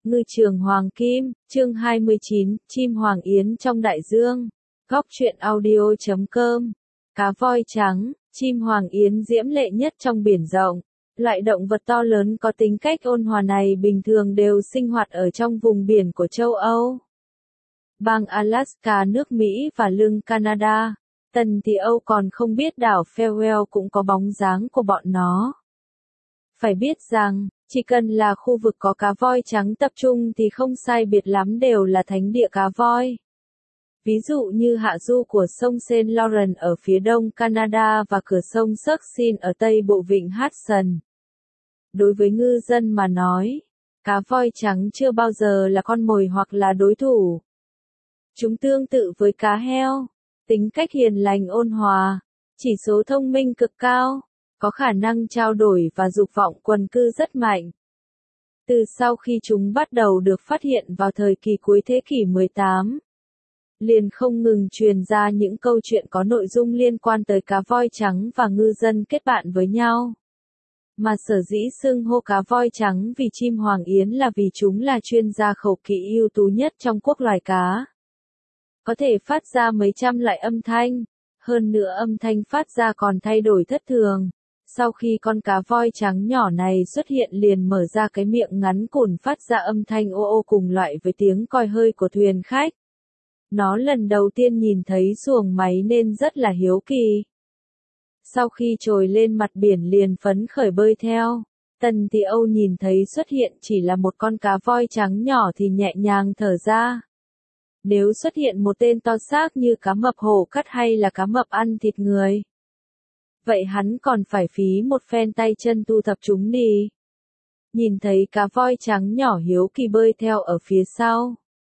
Ngư trường Hoàng Kim, chương 29, chim hoàng yến trong đại dương. Góc truyện audio.com. Cá voi trắng, chim hoàng yến diễm lệ nhất trong biển rộng. Loại động vật to lớn có tính cách ôn hòa này bình thường đều sinh hoạt ở trong vùng biển của châu Âu. Bang Alaska nước Mỹ và lưng Canada. Tần thì Âu còn không biết đảo Farewell cũng có bóng dáng của bọn nó. Phải biết rằng, chỉ cần là khu vực có cá voi trắng tập trung thì không sai biệt lắm đều là thánh địa cá voi. Ví dụ như hạ du của sông Saint Lawrence ở phía đông Canada và cửa sông Succin ở tây bộ vịnh Hudson. Đối với ngư dân mà nói, cá voi trắng chưa bao giờ là con mồi hoặc là đối thủ. Chúng tương tự với cá heo, tính cách hiền lành ôn hòa, chỉ số thông minh cực cao, có khả năng trao đổi và dục vọng quần cư rất mạnh. Từ sau khi chúng bắt đầu được phát hiện vào thời kỳ cuối thế kỷ 18, liền không ngừng truyền ra những câu chuyện có nội dung liên quan tới cá voi trắng và ngư dân kết bạn với nhau. Mà sở dĩ xưng hô cá voi trắng vì chim hoàng yến là vì chúng là chuyên gia khẩu kỹ ưu tú nhất trong quốc loài cá. Có thể phát ra mấy trăm loại âm thanh, hơn nữa âm thanh phát ra còn thay đổi thất thường. Sau khi con cá voi trắng nhỏ này xuất hiện liền mở ra cái miệng ngắn cùn phát ra âm thanh ô ô cùng loại với tiếng còi hơi của thuyền khách. Nó lần đầu tiên nhìn thấy xuồng máy nên rất là hiếu kỳ. Sau khi trồi lên mặt biển liền phấn khởi bơi theo, Tần thì Âu nhìn thấy xuất hiện chỉ là một con cá voi trắng nhỏ thì nhẹ nhàng thở ra. Nếu xuất hiện một tên to xác như cá mập hổ cắt hay là cá mập ăn thịt người, vậy hắn còn phải phí một phen tay chân thu thập chúng đi. Nhìn thấy cá voi trắng nhỏ hiếu kỳ bơi theo ở phía sau,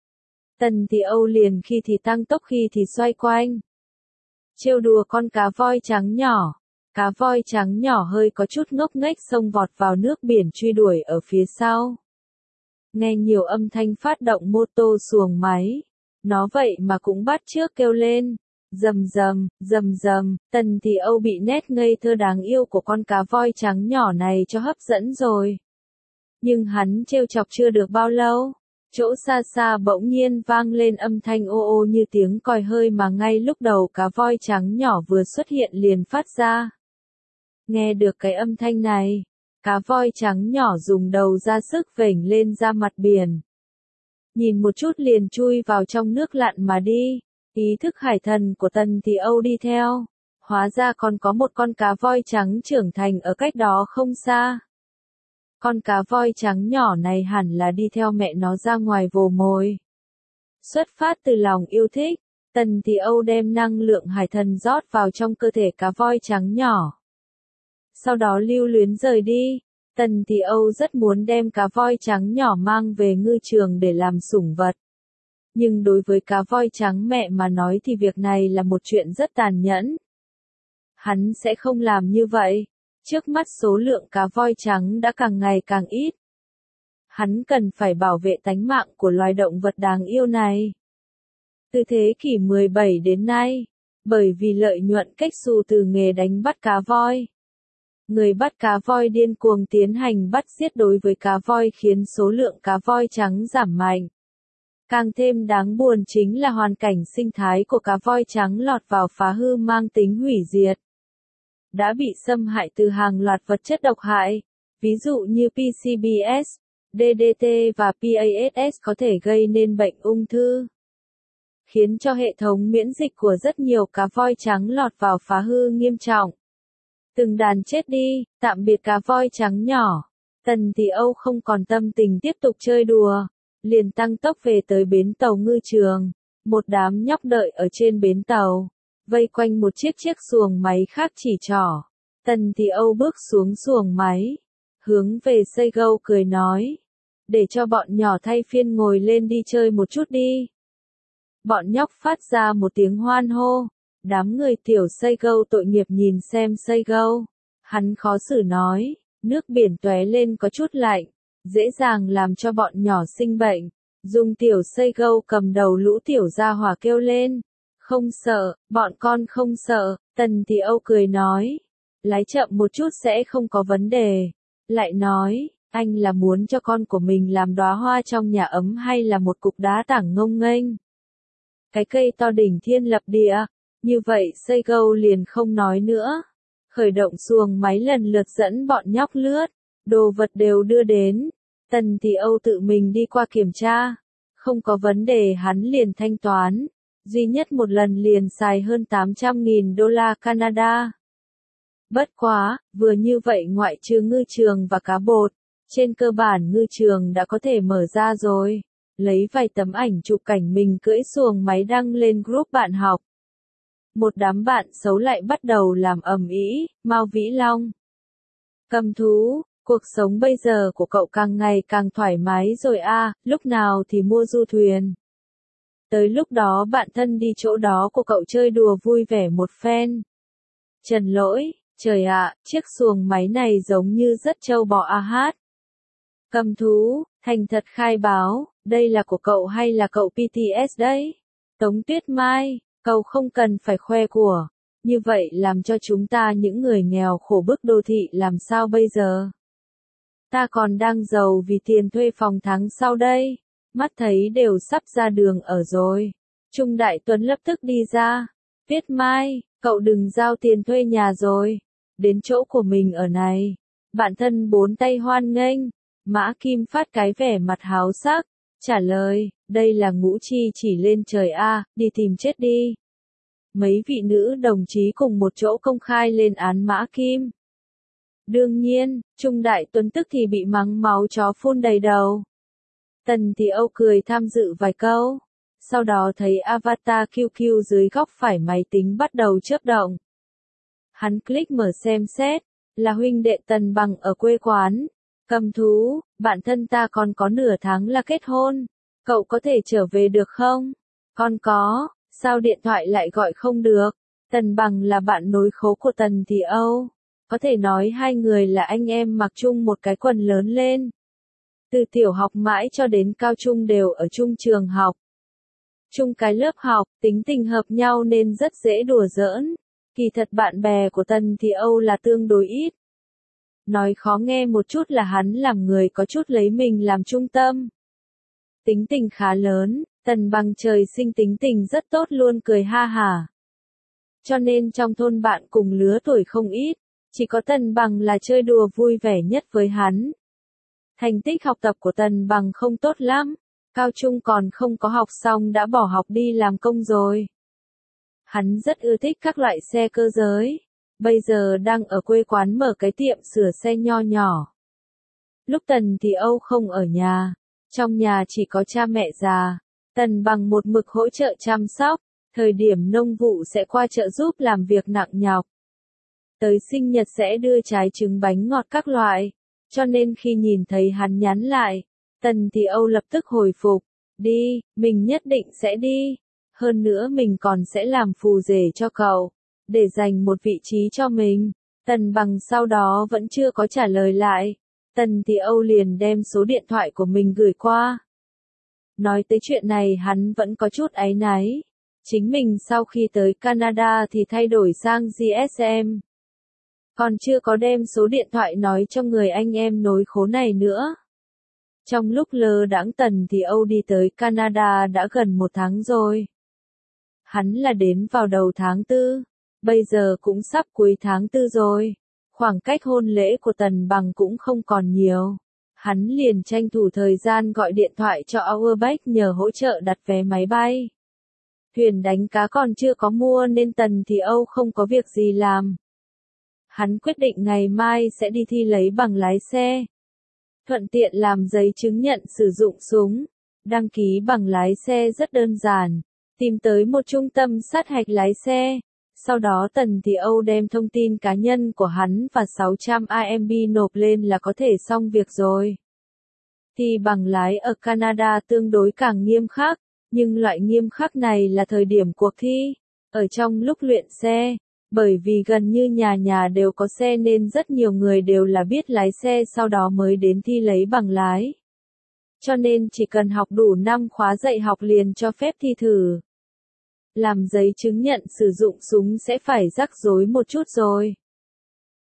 Tần thì Âu liền khi thì tăng tốc khi thì xoay quanh, trêu đùa con cá voi trắng nhỏ. Cá voi trắng nhỏ hơi có chút ngốc nghếch xông vọt vào nước biển truy đuổi ở phía sau. Nghe nhiều âm thanh phát động mô tô xuồng máy, nó vậy mà cũng bắt chước kêu lên. Rầm rầm, rầm rầm, Tần thì Âu bị nét ngây thơ đáng yêu của con cá voi trắng nhỏ này cho hấp dẫn rồi. Nhưng hắn trêu chọc chưa được bao lâu, chỗ xa xa bỗng nhiên vang lên âm thanh ô ô như tiếng còi hơi mà ngay lúc đầu cá voi trắng nhỏ vừa xuất hiện liền phát ra. Nghe được cái âm thanh này, cá voi trắng nhỏ dùng đầu ra sức vểnh lên ra mặt biển. Nhìn một chút liền chui vào trong nước lặn mà đi. Ý thức hải thần của Tần thì Âu đi theo, hóa ra còn có một con cá voi trắng trưởng thành ở cách đó không xa. Con cá voi trắng nhỏ này hẳn là đi theo mẹ nó ra ngoài vồ mồi. Xuất phát từ lòng yêu thích, Tần thì Âu đem năng lượng hải thần rót vào trong cơ thể cá voi trắng nhỏ. Sau đó lưu luyến rời đi, Tần thì Âu rất muốn đem cá voi trắng nhỏ mang về ngư trường để làm sủng vật. Nhưng đối với cá voi trắng mẹ mà nói thì việc này là một chuyện rất tàn nhẫn. Hắn sẽ không làm như vậy. Trước mắt số lượng cá voi trắng đã càng ngày càng ít. Hắn cần phải bảo vệ tánh mạng của loài động vật đáng yêu này. Từ thế kỷ 17 đến nay, bởi vì lợi nhuận kết xù từ nghề đánh bắt cá voi, người bắt cá voi điên cuồng tiến hành bắt giết đối với cá voi khiến số lượng cá voi trắng giảm mạnh. Càng thêm đáng buồn chính là hoàn cảnh sinh thái của cá voi trắng lọt vào phá hư mang tính hủy diệt. Đã bị xâm hại từ hàng loạt vật chất độc hại, ví dụ như PCBs, DDT và PASS có thể gây nên bệnh ung thư, khiến cho hệ thống miễn dịch của rất nhiều cá voi trắng lọt vào phá hư nghiêm trọng. Từng đàn chết đi, tạm biệt cá voi trắng nhỏ. Tần thì Âu không còn tâm tình tiếp tục chơi đùa, liền tăng tốc về tới bến tàu ngư trường. Một đám nhóc đợi ở trên bến tàu, vây quanh một chiếc xuồng máy khác chỉ trỏ. Tần thì Âu bước xuống xuồng máy, hướng về Seigo cười nói, để cho bọn nhỏ thay phiên ngồi lên đi chơi một chút đi. Bọn nhóc phát ra một tiếng hoan hô. Đám người tiểu Seigo tội nghiệp nhìn xem Seigo. Hắn khó xử nói, nước biển tóe lên có chút lạnh, dễ dàng làm cho bọn nhỏ sinh bệnh. Dùng tiểu Seigo cầm đầu lũ tiểu gia hỏa kêu lên. Không sợ, bọn con không sợ. Tần thì Âu cười nói, lái chậm một chút sẽ không có vấn đề. Lại nói, Anh là muốn cho con của mình làm đóa hoa trong nhà ấm hay là một cục đá tảng ngông nghênh? Cái cây to đỉnh thiên lập địa, như vậy Seigo liền không nói nữa. Khởi động xuồng máy lần lượt dẫn bọn nhóc lướt, đồ vật đều đưa đến. Tần thì Âu tự mình đi qua kiểm tra, không có vấn đề hắn liền thanh toán, duy nhất một lần liền xài hơn 800.000 đô la Canada. Bất quá, vừa như vậy ngoại trừ ngư trường và cá bột, trên cơ bản ngư trường đã có thể mở ra rồi. Lấy vài tấm ảnh chụp cảnh mình cưỡi xuồng máy đăng lên group bạn học. Một đám bạn xấu lại bắt đầu làm ầm ĩ, Mao Vĩ Long. Cầm thú, cuộc sống bây giờ của cậu càng ngày càng thoải mái rồi à, lúc nào thì mua du thuyền. Tới lúc đó bạn thân đi chỗ đó của cậu chơi đùa vui vẻ một phen. Trần Lỗi, trời ạ, chiếc xuồng máy này giống như rất trâu bò a hát. Cầm thú, thành thật khai báo, đây là của cậu hay là cậu PTS đấy? Tống Tuyết Mai, cậu không cần phải khoe của, như vậy làm cho chúng ta những người nghèo khổ bức đô thị làm sao bây giờ? Ta còn đang giàu vì tiền thuê phòng tháng sau đây, mắt thấy đều sắp ra đường ở rồi. Trung Đại Tuấn lập tức đi ra, Tuyết Mai, cậu đừng giao tiền thuê nhà rồi, đến chỗ của mình ở này. Bạn thân bốn tay hoan nghênh. Mã Kim Phát cái vẻ mặt háo sắc, trả lời, đây là ngũ chi chỉ lên trời a, đi tìm chết đi. Mấy vị nữ đồng chí cùng một chỗ công khai lên án Mã Kim. Đương nhiên, Trung Đại Tuấn tức thì bị mắng máu chó phun đầy đầu. Tần thì Âu cười tham dự vài câu, sau đó thấy avatar QQ dưới góc phải máy tính bắt đầu chớp động. Hắn click mở xem xét, là huynh đệ Tần Bằng ở quê quán. Cầm thú, bạn thân ta còn có nửa tháng là kết hôn, cậu có thể trở về được không? Con có, sao điện thoại lại gọi không được? Tần Bằng là bạn nối khố của Tần thì Âu, có thể nói hai người là anh em mặc chung một cái quần lớn lên. Từ tiểu học mãi cho đến cao trung đều ở chung trường học. Chung cái lớp học, tính tình hợp nhau nên rất dễ đùa giỡn. Kỳ thật bạn bè của Tần thì Âu là tương đối ít. Nói khó nghe một chút là hắn làm người có chút lấy mình làm trung tâm. Tính tình khá lớn, Tần Bằng trời sinh tính tình rất tốt luôn cười ha hả. Cho nên trong thôn bạn cùng lứa tuổi không ít, chỉ có Tần Bằng là chơi đùa vui vẻ nhất với hắn. Thành tích học tập của Tần Bằng không tốt lắm, cao trung còn không có học xong đã bỏ học đi làm công rồi. Hắn rất ưa thích các loại xe cơ giới. Bây giờ đang ở quê quán mở cái tiệm sửa xe nho nhỏ. Lúc Tần thì Âu không ở nhà, trong nhà chỉ có cha mẹ già, Tần Bằng một mực hỗ trợ chăm sóc, thời điểm nông vụ sẽ qua trợ giúp làm việc nặng nhọc. Tới sinh nhật sẽ đưa trái trứng bánh ngọt các loại, cho nên khi nhìn thấy hắn nhắn lại, Tần thì Âu lập tức hồi phục, đi, mình nhất định sẽ đi, hơn nữa mình còn sẽ làm phù rể cho cậu. Để dành một vị trí cho mình. Tần Bằng sau đó vẫn chưa có trả lời lại. Tần thì Âu liền đem số điện thoại của mình gửi qua. Nói tới chuyện này hắn vẫn có chút áy náy. Chính mình sau khi tới Canada thì thay đổi sang GSM. Còn chưa có đem số điện thoại nói cho người anh em nối khố này nữa. Trong lúc lơ đãng Tần thì Âu đi tới Canada đã gần 1 tháng rồi. Hắn là đến vào đầu tháng 4. Bây giờ cũng sắp cuối tháng 4 rồi. Khoảng cách hôn lễ của Tần Bằng cũng không còn nhiều. Hắn liền tranh thủ thời gian gọi điện thoại cho Auerbach nhờ hỗ trợ đặt vé máy bay. Thuyền đánh cá còn chưa có mua nên Tần thì Âu không có việc gì làm. Hắn quyết định ngày mai sẽ đi thi lấy bằng lái xe. Thuận tiện làm giấy chứng nhận sử dụng súng. Đăng ký bằng lái xe rất đơn giản. Tìm tới một trung tâm sát hạch lái xe. Sau đó Tần thì Âu đem thông tin cá nhân của hắn và 600 AMB nộp lên là có thể xong việc rồi. Thi bằng lái ở Canada tương đối càng nghiêm khắc, nhưng loại nghiêm khắc này là thời điểm cuộc thi, ở trong lúc luyện xe, bởi vì gần như nhà nhà đều có xe nên rất nhiều người đều là biết lái xe sau đó mới đến thi lấy bằng lái. Cho nên chỉ cần học đủ 5 khóa dạy học liền cho phép thi thử. Làm giấy chứng nhận sử dụng súng sẽ phải rắc rối một chút rồi.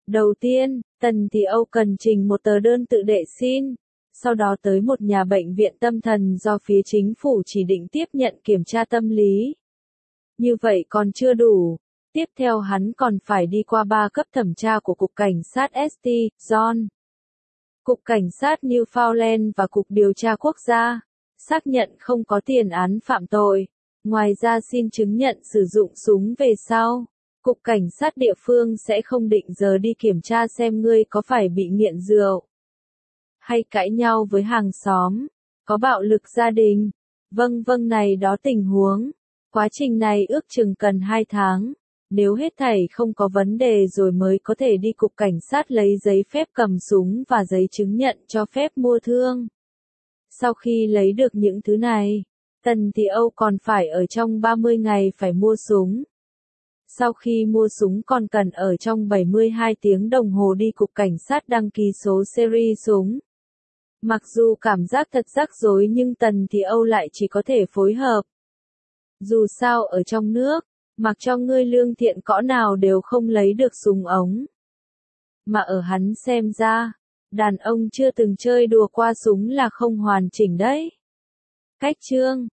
Đầu tiên, Tần Thị Âu cần trình một tờ đơn tự đệ xin, sau đó tới một nhà bệnh viện tâm thần do phía chính phủ chỉ định tiếp nhận kiểm tra tâm lý. Như vậy còn chưa đủ. Tiếp theo hắn còn phải đi qua 3 cấp thẩm tra của Cục Cảnh sát St. John, Cục Cảnh sát Newfoundland và Cục Điều tra Quốc gia, xác nhận không có tiền án phạm tội. Ngoài ra xin chứng nhận sử dụng súng về sau. Cục Cảnh sát địa phương sẽ không định giờ đi kiểm tra xem ngươi có phải bị nghiện rượu, hay cãi nhau với hàng xóm, có bạo lực gia đình. Vâng này đó tình huống. Quá trình này ước chừng cần 2 tháng. Nếu hết thảy không có vấn đề rồi mới có thể đi Cục Cảnh sát lấy giấy phép cầm súng và giấy chứng nhận cho phép mua thương. Sau khi lấy được những thứ này, Tần Thị Âu còn phải ở trong 30 ngày phải mua súng. Sau khi mua súng còn cần ở trong 72 tiếng đồng hồ đi Cục Cảnh sát đăng ký số series súng. Mặc dù cảm giác thật rắc rối nhưng Tần Thị Âu lại chỉ có thể phối hợp. Dù sao ở trong nước, mặc cho ngươi lương thiện cỡ nào đều không lấy được súng ống. Mà ở hắn xem ra, đàn ông chưa từng chơi đùa qua súng là không hoàn chỉnh đấy. Cách chương